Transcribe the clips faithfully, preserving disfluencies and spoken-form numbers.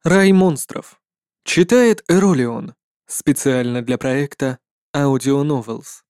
Рай монстров. Читает Эролион. Специально для проекта Audio Novels.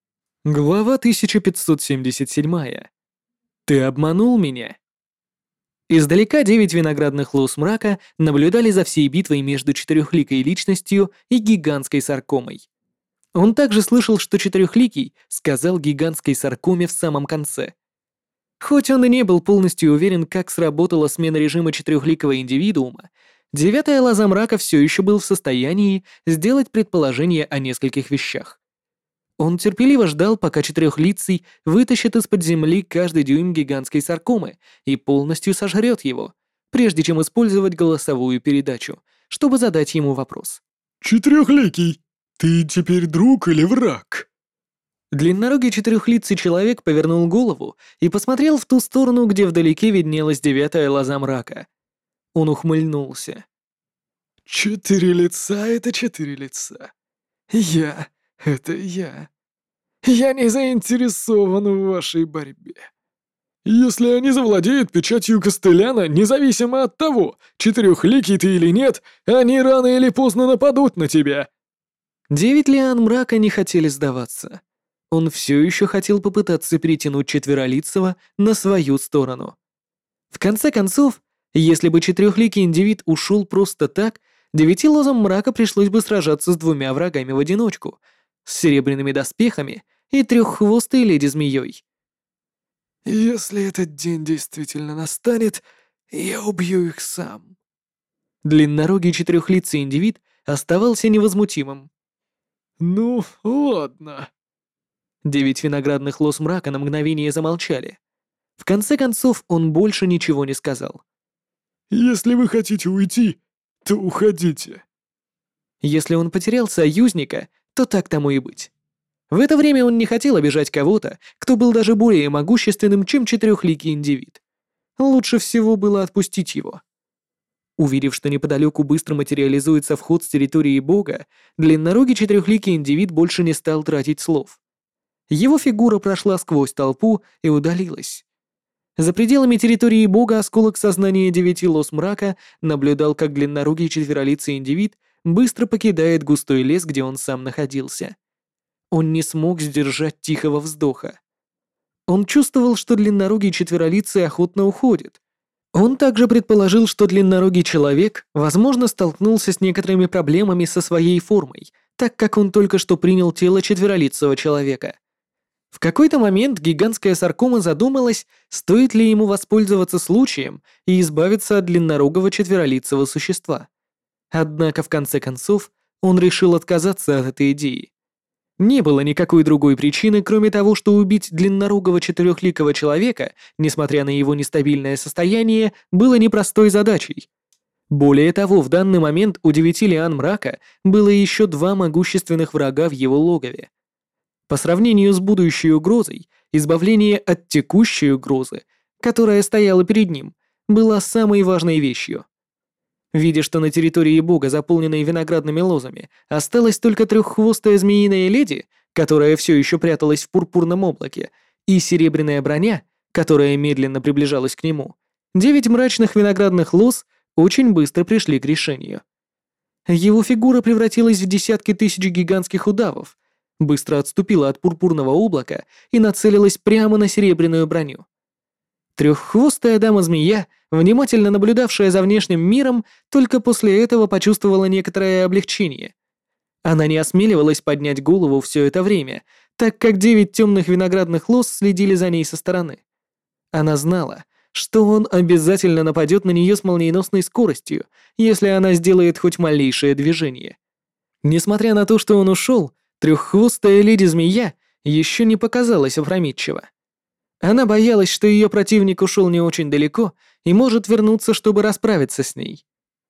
Глава тысяча пятьсот семьдесят семь. Ты обманул меня. Издалека девять виноградных лоз мрака наблюдали за всей битвой между четырехликой личностью и гигантской саркомой. Он также слышал, что четырехликий сказал гигантской саркоме в самом конце. Хоть он и не был полностью уверен, как сработала смена режима четырехликого индивидуума, девятая лоза мрака все еще был в состоянии сделать предположение о нескольких вещах. Он терпеливо ждал, пока четырехлицый вытащит из-под земли каждый дюйм гигантской саркомы и полностью сожрет его, прежде чем использовать голосовую передачу, чтобы задать ему вопрос. «Четырехликий, ты теперь друг или враг?» Длиннорогий четырехлицый человек повернул голову и посмотрел в ту сторону, где вдалеке виднелась девятая лоза мрака. Он ухмыльнулся. «Четыре лица — это четыре лица. Я — это я. Я не заинтересован в вашей борьбе. Если они завладеют печатью Костыляна, независимо от того, четырехликий ты или нет, они рано или поздно нападут на тебя». Девять лиан мрака не хотели сдаваться. Он все еще хотел попытаться перетянуть четверолицего на свою сторону. В конце концов, если бы четырехликий индивид ушел просто так, девяти лозам мрака пришлось бы сражаться с двумя врагами в одиночку, с серебряными доспехами и треххвостой леди-змеей. «Если этот день действительно настанет, я убью их сам». Длиннорогий четырехлицый индивид оставался невозмутимым. «Ну, ладно». Девять виноградных лоз мрака на мгновение замолчали. В конце концов, он больше ничего не сказал. «Если вы хотите уйти, то уходите». Если он потерял союзника, то так тому и быть. В это время он не хотел обижать кого-то, кто был даже более могущественным, чем четырехликий индивид. Лучше всего было отпустить его. Увидев, что неподалеку быстро материализуется вход с территории бога, длиннорогий четырехликий индивид больше не стал тратить слов. Его фигура прошла сквозь толпу и удалилась. За пределами территории бога осколок сознания девяти лоз мрака наблюдал, как длиннорогий четверолицый индивид быстро покидает густой лес, где он сам находился. Он не смог сдержать тихого вздоха. Он чувствовал, что длиннорогий четверолицый охотно уходит. Он также предположил, что длиннорогий человек, возможно, столкнулся с некоторыми проблемами со своей формой, так как он только что принял тело четверолицего человека. В какой-то момент гигантская саркома задумалась, стоит ли ему воспользоваться случаем и избавиться от длиннорогого четверолицего существа. Однако, в конце концов, он решил отказаться от этой идеи. Не было никакой другой причины, кроме того, что убить длиннорогого четырехликого человека, несмотря на его нестабильное состояние, было непростой задачей. Более того, в данный момент у девяти лиан мрака было еще два могущественных врага в его логове. По сравнению с будущей угрозой, избавление от текущей угрозы, которая стояла перед ним, была самой важной вещью. Видя, что на территории бога, заполненной виноградными лозами, осталась только треххвостая змеиная леди, которая все еще пряталась в пурпурном облаке, и серебряная броня, которая медленно приближалась к нему, девять мрачных виноградных лоз очень быстро пришли к решению. Его фигура превратилась в десятки тысяч гигантских удавов, быстро отступила от пурпурного облака и нацелилась прямо на серебряную броню. Треххвостая дама-змея, внимательно наблюдавшая за внешним миром, только после этого почувствовала некоторое облегчение. Она не осмеливалась поднять голову все это время, так как девять темных виноградных лоз следили за ней со стороны. Она знала, что он обязательно нападет на нее с молниеносной скоростью, если она сделает хоть малейшее движение. Несмотря на то, что он ушел, треххвостая леди-змея еще не показалась опрометчиво. Она боялась, что ее противник ушел не очень далеко и может вернуться, чтобы расправиться с ней.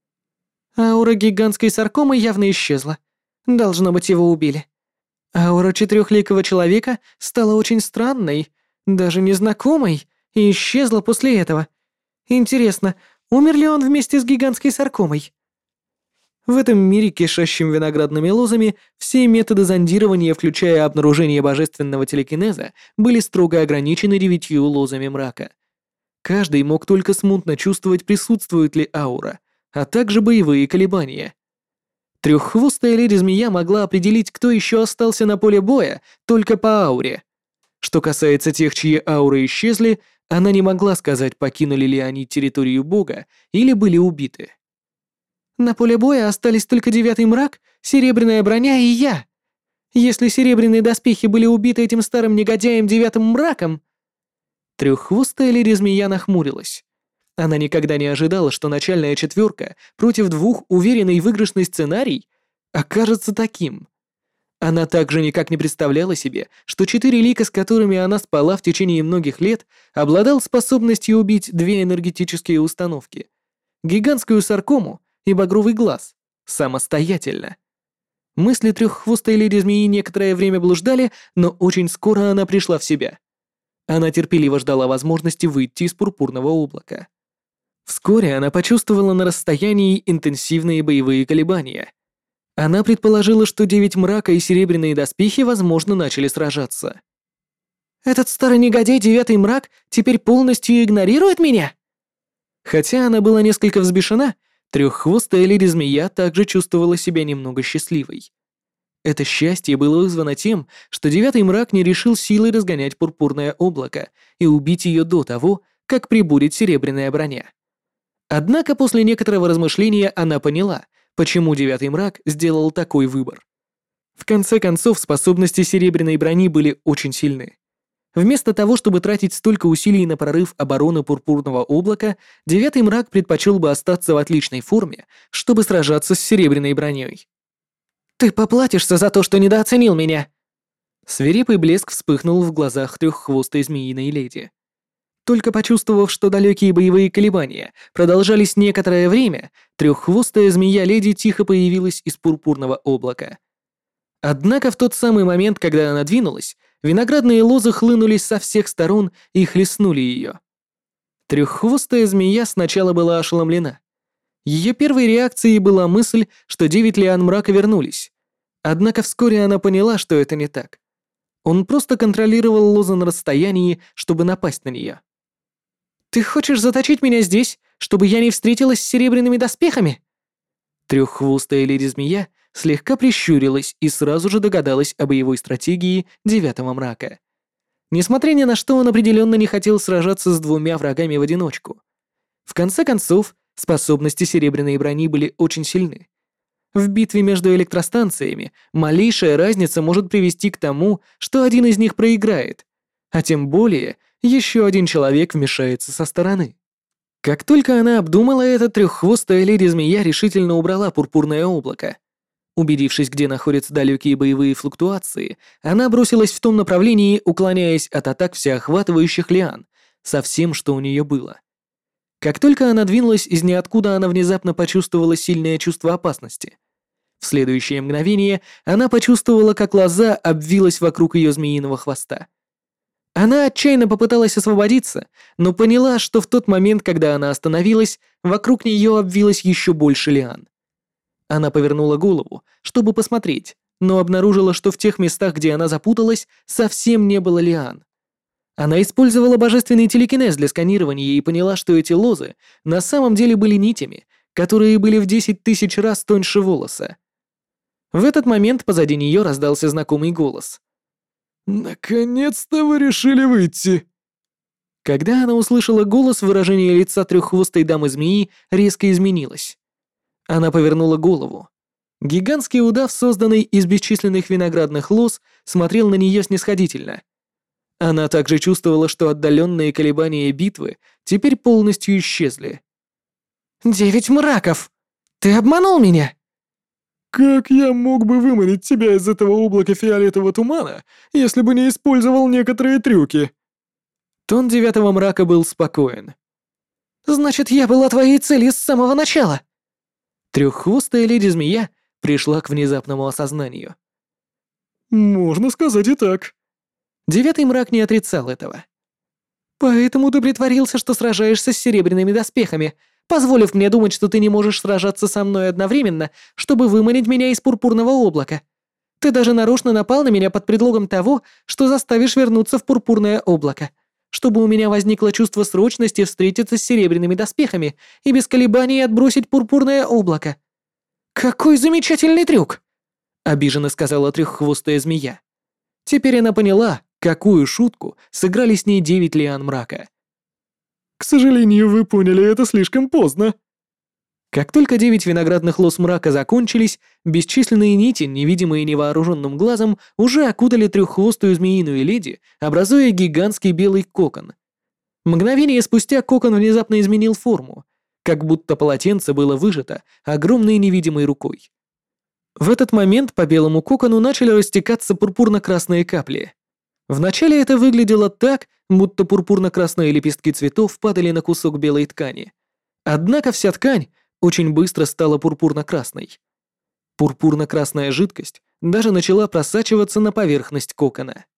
Аура гигантской саркомы явно исчезла. Должно быть, его убили. Аура четырехликого человека стала очень странной, даже незнакомой, и исчезла после этого. Интересно, умер ли он вместе с гигантской саркомой? В этом мире, кишащем виноградными лозами, все методы зондирования, включая обнаружение божественного телекинеза, были строго ограничены девятью лозами мрака. Каждый мог только смутно чувствовать, присутствует ли аура, а также боевые колебания. Треххвостая леди-змея могла определить, кто еще остался на поле боя, только по ауре. Что касается тех, чьи ауры исчезли, она не могла сказать, покинули ли они территорию бога или были убиты. На поле боя остались только Девятый мрак, Серебряная броня и я. Если серебряные доспехи были убиты этим старым негодяем Девятым мраком... Треххвостая леди-змея нахмурилась. Она никогда не ожидала, что начальная четверка против двух уверенный выигрышный сценарий окажется таким. Она также никак не представляла себе, что четыре лика, с которыми она спала в течение многих лет, обладал способностью убить две энергетические установки — гигантскую саркому и багровый глаз — самостоятельно. Мысли треххвостой леди-змеи некоторое время блуждали, но очень скоро она пришла в себя. Она терпеливо ждала возможности выйти из пурпурного облака. Вскоре она почувствовала на расстоянии интенсивные боевые колебания. Она предположила, что Девять мрака и серебряные доспехи, возможно, начали сражаться. «Этот старый негодяй Девятый мрак теперь полностью игнорирует меня?» Хотя она была несколько взбешена, треххвостая леди-змея также чувствовала себя немного счастливой. Это счастье было вызвано тем, что Девятый мрак не решил силой разгонять пурпурное облако и убить ее до того, как прибудет серебряная броня. Однако после некоторого размышления она поняла, почему Девятый мрак сделал такой выбор. В конце концов, способности серебряной брони были очень сильны. Вместо того, чтобы тратить столько усилий на прорыв обороны пурпурного облака, Девятый мрак предпочел бы остаться в отличной форме, чтобы сражаться с серебряной броней. «Ты поплатишься за то, что недооценил меня!» Свирепый блеск вспыхнул в глазах треххвостой змеиной леди. Только почувствовав, что далекие боевые колебания продолжались некоторое время, треххвостая змея-леди тихо появилась из пурпурного облака. Однако в тот самый момент, когда она двинулась, виноградные лозы хлынули со всех сторон и хлестнули ее. Треххвостая змея сначала была ошеломлена. Ее первой реакцией была мысль, что девять лиан мрака вернулись. Однако вскоре она поняла, что это не так. Он просто контролировал лозы на расстоянии, чтобы напасть на нее. «Ты хочешь заточить меня здесь, чтобы я не встретилась с серебряными доспехами?» Треххвостая леди-змея слегка прищурилась и сразу же догадалась о боевой стратегии Девятого мрака. Несмотря ни на что, он определенно не хотел сражаться с двумя врагами в одиночку. В конце концов, способности серебряной брони были очень сильны. В битве между электростанциями малейшая разница может привести к тому, что один из них проиграет, а тем более еще один человек вмешается со стороны. Как только она обдумала это, треххвостая леди-змея решительно убрала пурпурное облако. Убедившись, где находятся далекие боевые флуктуации, она бросилась в том направлении, уклоняясь от атак всеохватывающих лиан, со всем, что у нее было. Как только она двинулась из ниоткуда, она внезапно почувствовала сильное чувство опасности. В следующее мгновение она почувствовала, как лоза обвилась вокруг ее змеиного хвоста. Она отчаянно попыталась освободиться, но поняла, что в тот момент, когда она остановилась, вокруг нее обвилось еще больше лиан. Она повернула голову, чтобы посмотреть, но обнаружила, что в тех местах, где она запуталась, совсем не было лиан. Она использовала божественный телекинез для сканирования и поняла, что эти лозы на самом деле были нитями, которые были в десять тысяч раз тоньше волоса. В этот момент позади нее раздался знакомый голос. «Наконец-то вы решили выйти!» Когда она услышала голос, выражение лица треххвостой дамы-змеи резко изменилось. Она повернула голову. Гигантский удав, созданный из бесчисленных виноградных лоз, смотрел на нее снисходительно. Она также чувствовала, что отдаленные колебания битвы теперь полностью исчезли. «Девять мраков! Ты обманул меня!» «Как я мог бы выманить тебя из этого облака фиолетового тумана, если бы не использовал некоторые трюки?» Тон Девятого мрака был спокоен. «Значит, я была твоей целью с самого начала!» Треххвостая леди-змея пришла к внезапному осознанию. «Можно сказать и так». Девятый мрак не отрицал этого. «Поэтому ты притворился, что сражаешься с серебряными доспехами, позволив мне думать, что ты не можешь сражаться со мной одновременно, чтобы выманить меня из пурпурного облака. Ты даже нарочно напал на меня под предлогом того, что заставишь вернуться в пурпурное облако. чтобы у меня возникло чувство срочности встретиться с серебряными доспехами и без колебаний отбросить пурпурное облако. «Какой замечательный трюк!» — обиженно сказала треххвостая змея. Теперь она поняла, какую шутку сыграли с ней девять лиан мрака. «К сожалению, вы поняли это слишком поздно». Как только девять виноградных лоз мрака закончились, бесчисленные нити, невидимые невооруженным глазом, уже окутали треххвостую змеиную леди, образуя гигантский белый кокон. Мгновение спустя кокон внезапно изменил форму, как будто полотенце было выжато огромной невидимой рукой. В этот момент по белому кокону начали растекаться пурпурно-красные капли. Вначале это выглядело так, будто пурпурно-красные лепестки цветов падали на кусок белой ткани. Однако вся ткань очень быстро стала пурпурно-красной. Пурпурно-красная жидкость даже начала просачиваться на поверхность кокона.